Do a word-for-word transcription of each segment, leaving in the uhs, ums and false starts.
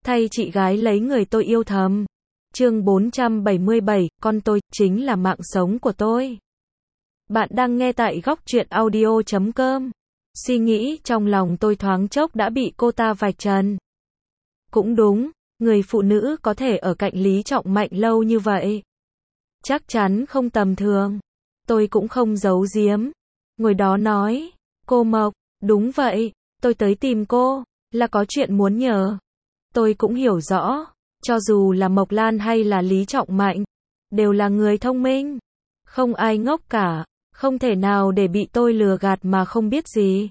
thay chị gái lấy người tôi yêu thầm. Chương bốn trăm bảy mươi bảy, con tôi, chính là mạng sống của tôi. Bạn đang nghe tại góc truyện audio chấm com. Suy nghĩ trong lòng tôi thoáng chốc đã bị cô ta vạch trần. Cũng đúng, người phụ nữ có thể ở cạnh Lý Trọng Mạnh lâu như vậy. Chắc chắn không tầm thường. Tôi cũng không giấu giếm. Ngồi đó nói, cô Mộc, đúng vậy, tôi tới tìm cô, là có chuyện muốn nhờ. Tôi cũng hiểu rõ, cho dù là Mộc Lan hay là Lý Trọng Mạnh, đều là người thông minh. Không ai ngốc cả, không thể nào để bị tôi lừa gạt mà không biết gì.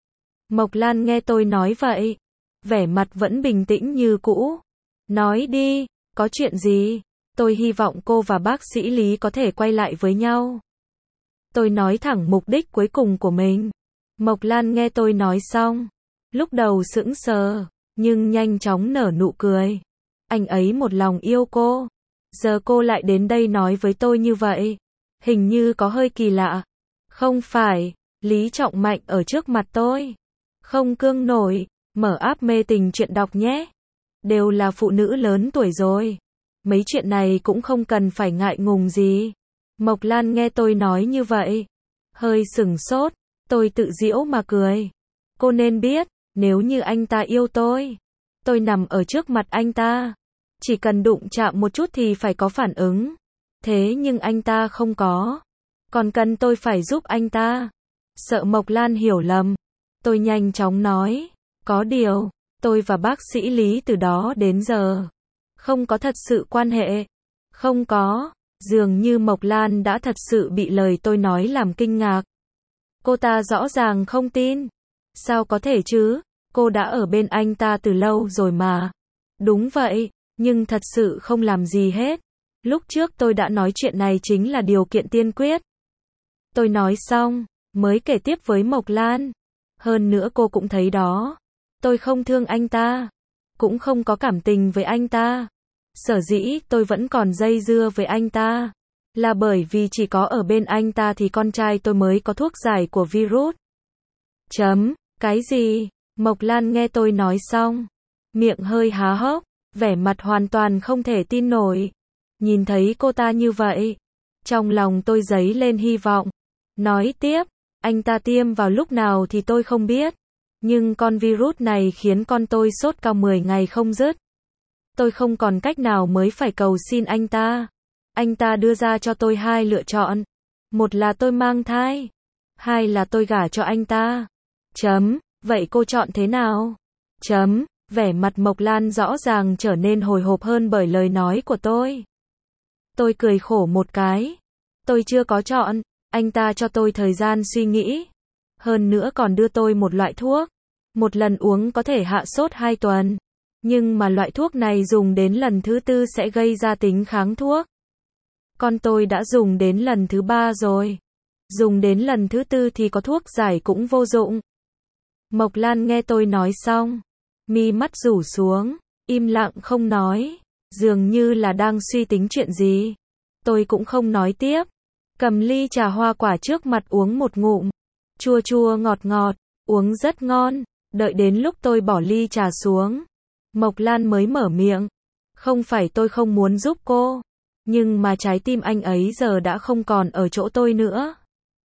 Mộc Lan nghe tôi nói vậy, vẻ mặt vẫn bình tĩnh như cũ. Nói đi, có chuyện gì? Tôi hy vọng cô và bác sĩ Lý có thể quay lại với nhau. Tôi nói thẳng mục đích cuối cùng của mình. Mộc Lan nghe tôi nói xong, lúc đầu sững sờ, nhưng nhanh chóng nở nụ cười. Anh ấy một lòng yêu cô, giờ cô lại đến đây nói với tôi như vậy, hình như có hơi kỳ lạ. Không phải, Lý Trọng Mạnh ở trước mặt tôi, không cương nổi, mở app mê tình chuyện đọc nhé. Đều là phụ nữ lớn tuổi rồi, mấy chuyện này cũng không cần phải ngại ngùng gì. Mộc Lan nghe tôi nói như vậy, hơi sửng sốt, tôi tự giễu mà cười. Cô nên biết, nếu như anh ta yêu tôi, tôi nằm ở trước mặt anh ta, chỉ cần đụng chạm một chút thì phải có phản ứng. Thế nhưng anh ta không có, còn cần tôi phải giúp anh ta. Sợ Mộc Lan hiểu lầm, tôi nhanh chóng nói, có điều, tôi và bác sĩ Lý từ đó đến giờ không có thật sự quan hệ. Không có. Dường như Mộc Lan đã thật sự bị lời tôi nói làm kinh ngạc. Cô ta rõ ràng không tin. Sao có thể chứ? Cô đã ở bên anh ta từ lâu rồi mà. Đúng vậy, nhưng thật sự không làm gì hết. Lúc trước tôi đã nói chuyện này chính là điều kiện tiên quyết. Tôi nói xong, mới kể tiếp với Mộc Lan. Hơn nữa cô cũng thấy đó. Tôi không thương anh ta, cũng không có cảm tình với anh ta. Sở dĩ tôi vẫn còn dây dưa với anh ta, là bởi vì chỉ có ở bên anh ta thì con trai tôi mới có thuốc giải của virus. Chấm, cái gì? Mộc Lan nghe tôi nói xong, miệng hơi há hốc, vẻ mặt hoàn toàn không thể tin nổi. Nhìn thấy cô ta như vậy, trong lòng tôi dấy lên hy vọng. Nói tiếp, anh ta tiêm vào lúc nào thì tôi không biết, nhưng con virus này khiến con tôi sốt cao mười ngày không dứt. Tôi không còn cách nào mới phải cầu xin anh ta. Anh ta đưa ra cho tôi hai lựa chọn. Một là tôi mang thai, hai là tôi gả cho anh ta. Chấm, vậy cô chọn thế nào? Chấm, vẻ mặt Mộc Lan rõ ràng trở nên hồi hộp hơn bởi lời nói của tôi. Tôi cười khổ một cái. Tôi chưa có chọn, anh ta cho tôi thời gian suy nghĩ. Hơn nữa còn đưa tôi một loại thuốc. Một lần uống có thể hạ sốt hai tuần. Nhưng mà loại thuốc này dùng đến lần thứ tư sẽ gây ra tính kháng thuốc. Con tôi đã dùng đến lần thứ ba rồi. Dùng đến lần thứ tư thì có thuốc giải cũng vô dụng. Mộc Lan nghe tôi nói xong, mi mắt rủ xuống, im lặng không nói, dường như là đang suy tính chuyện gì. Tôi cũng không nói tiếp, cầm ly trà hoa quả trước mặt uống một ngụm, chua chua ngọt ngọt, uống rất ngon. Đợi đến lúc tôi bỏ ly trà xuống, Mộc Lan mới mở miệng. Không phải tôi không muốn giúp cô, nhưng mà trái tim anh ấy giờ đã không còn ở chỗ tôi nữa.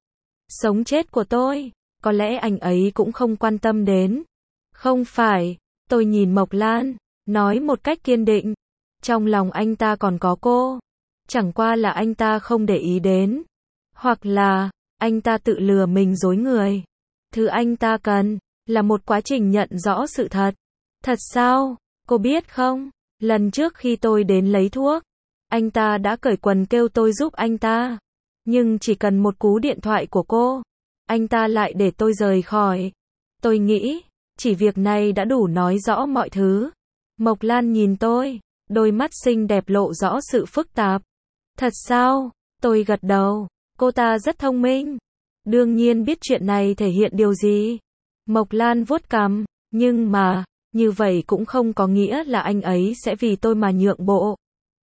Sống chết của tôi, có lẽ anh ấy cũng không quan tâm đến. Không phải, tôi nhìn Mộc Lan, nói một cách kiên định. Trong lòng anh ta còn có cô. Chẳng qua là anh ta không để ý đến. Hoặc là, anh ta tự lừa mình dối người. Thứ anh ta cần, là một quá trình nhận rõ sự thật. Thật sao? Cô biết không? Lần trước khi tôi đến lấy thuốc, anh ta đã cởi quần kêu tôi giúp anh ta. Nhưng chỉ cần một cú điện thoại của cô, anh ta lại để tôi rời khỏi. Tôi nghĩ, chỉ việc này đã đủ nói rõ mọi thứ. Mộc Lan nhìn tôi, đôi mắt xinh đẹp lộ rõ sự phức tạp. Thật sao? Tôi gật đầu. Cô ta rất thông minh. Đương nhiên biết chuyện này thể hiện điều gì. Mộc Lan vuốt cằm, nhưng mà, như vậy cũng không có nghĩa là anh ấy sẽ vì tôi mà nhượng bộ.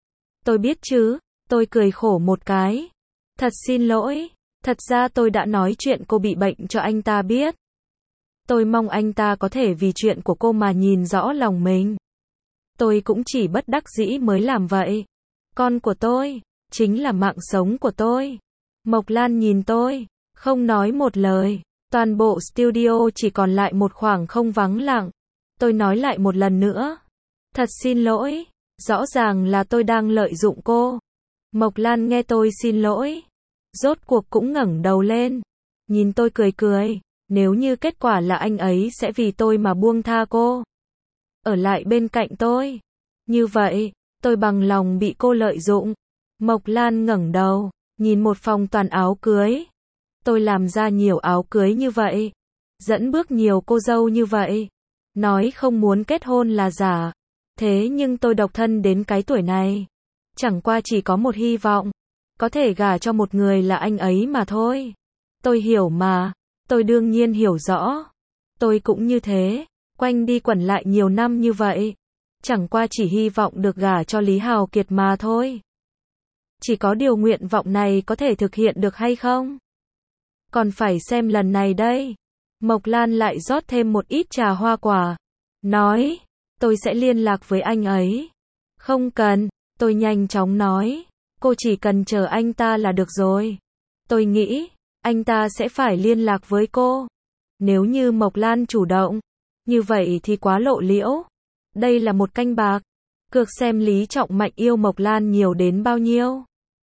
Tôi biết chứ, tôi cười khổ một cái. Thật xin lỗi, thật ra tôi đã nói chuyện cô bị bệnh cho anh ta biết. Tôi mong anh ta có thể vì chuyện của cô mà nhìn rõ lòng mình. Tôi cũng chỉ bất đắc dĩ mới làm vậy. Con của tôi, chính là mạng sống của tôi. Mộc Lan nhìn tôi, không nói một lời. Toàn bộ studio chỉ còn lại một khoảng không vắng lặng. Tôi nói lại một lần nữa. Thật xin lỗi, rõ ràng là tôi đang lợi dụng cô. Mộc Lan nghe tôi xin lỗi, rốt cuộc cũng ngẩng đầu lên, nhìn tôi cười cười, nếu như kết quả là anh ấy sẽ vì tôi mà buông tha cô, ở lại bên cạnh tôi. Như vậy, tôi bằng lòng bị cô lợi dụng. Mộc Lan ngẩng đầu, nhìn một phòng toàn áo cưới. Tôi làm ra nhiều áo cưới như vậy, dẫn bước nhiều cô dâu như vậy, nói không muốn kết hôn là giả. Thế nhưng tôi độc thân đến cái tuổi này, chẳng qua chỉ có một hy vọng, có thể gả cho một người là anh ấy mà thôi. Tôi hiểu mà, tôi đương nhiên hiểu rõ. Tôi cũng như thế, quanh đi quẩn lại nhiều năm như vậy, chẳng qua chỉ hy vọng được gả cho Lý Hào Kiệt mà thôi. Chỉ có điều nguyện vọng này có thể thực hiện được hay không? Còn phải xem lần này đây. Mộc Lan lại rót thêm một ít trà hoa quả, nói, tôi sẽ liên lạc với anh ấy. Không cần, tôi nhanh chóng nói, cô chỉ cần chờ anh ta là được rồi. Tôi nghĩ, anh ta sẽ phải liên lạc với cô. Nếu như Mộc Lan chủ động, như vậy thì quá lộ liễu. Đây là một canh bạc, cược xem Lý Trọng Mạnh yêu Mộc Lan nhiều đến bao nhiêu.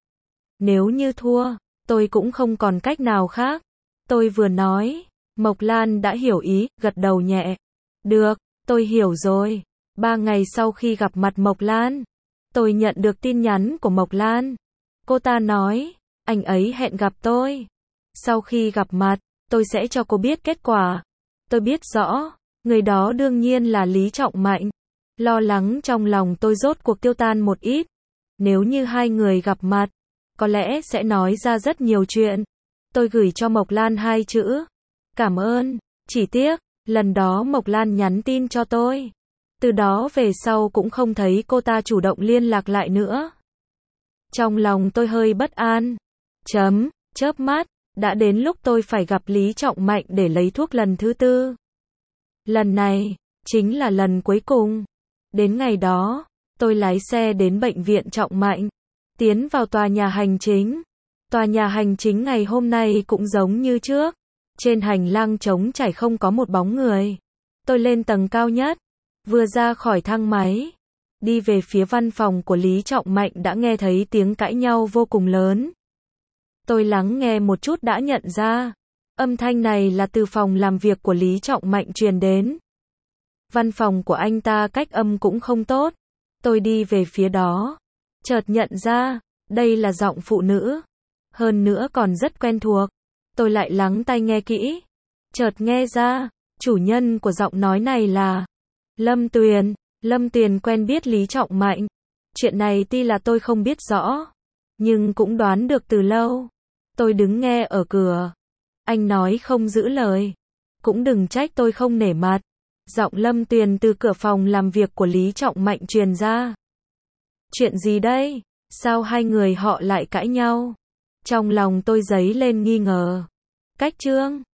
Nếu như thua, tôi cũng không còn cách nào khác. Tôi vừa nói, Mộc Lan đã hiểu ý, gật đầu nhẹ. Được, tôi hiểu rồi. Ba ngày sau khi gặp mặt Mộc Lan, tôi nhận được tin nhắn của Mộc Lan. Cô ta nói, anh ấy hẹn gặp tôi. Sau khi gặp mặt, tôi sẽ cho cô biết kết quả. Tôi biết rõ, người đó đương nhiên là Lý Trọng Mạnh. Lo lắng trong lòng tôi rốt cuộc tiêu tan một ít. Nếu như hai người gặp mặt, có lẽ sẽ nói ra rất nhiều chuyện. Tôi gửi cho Mộc Lan hai chữ. Cảm ơn. Chỉ tiếc, lần đó Mộc Lan nhắn tin cho tôi. Từ đó về sau cũng không thấy cô ta chủ động liên lạc lại nữa. Trong lòng tôi hơi bất an. Chấm, chớp mắt, đã đến lúc tôi phải gặp Lý Trọng Mạnh để lấy thuốc lần thứ tư. Lần này, chính là lần cuối cùng. Đến ngày đó, tôi lái xe đến bệnh viện Trọng Mạnh, tiến vào tòa nhà hành chính. Tòa nhà hành chính ngày hôm nay cũng giống như trước. Trên hành lang trống trải không có một bóng người. Tôi lên tầng cao nhất, vừa ra khỏi thang máy, đi về phía văn phòng của Lý Trọng Mạnh đã nghe thấy tiếng cãi nhau vô cùng lớn. Tôi lắng nghe một chút đã nhận ra, âm thanh này là từ phòng làm việc của Lý Trọng Mạnh truyền đến. Văn phòng của anh ta cách âm cũng không tốt. Tôi đi về phía đó, chợt nhận ra, đây là giọng phụ nữ. Hơn nữa còn rất quen thuộc. Tôi lại lắng tai nghe kỹ. Chợt nghe ra, chủ nhân của giọng nói này là Lâm Tuyền. Lâm Tuyền quen biết Lý Trọng Mạnh. Chuyện này tuy là tôi không biết rõ, nhưng cũng đoán được từ lâu. Tôi đứng nghe ở cửa. Anh nói không giữ lời. Cũng đừng trách tôi không nể mặt. Giọng Lâm Tuyền từ cửa phòng làm việc của Lý Trọng Mạnh truyền ra. Chuyện gì đây? Sao hai người họ lại cãi nhau? Trong lòng tôi dấy lên nghi ngờ. Cách chương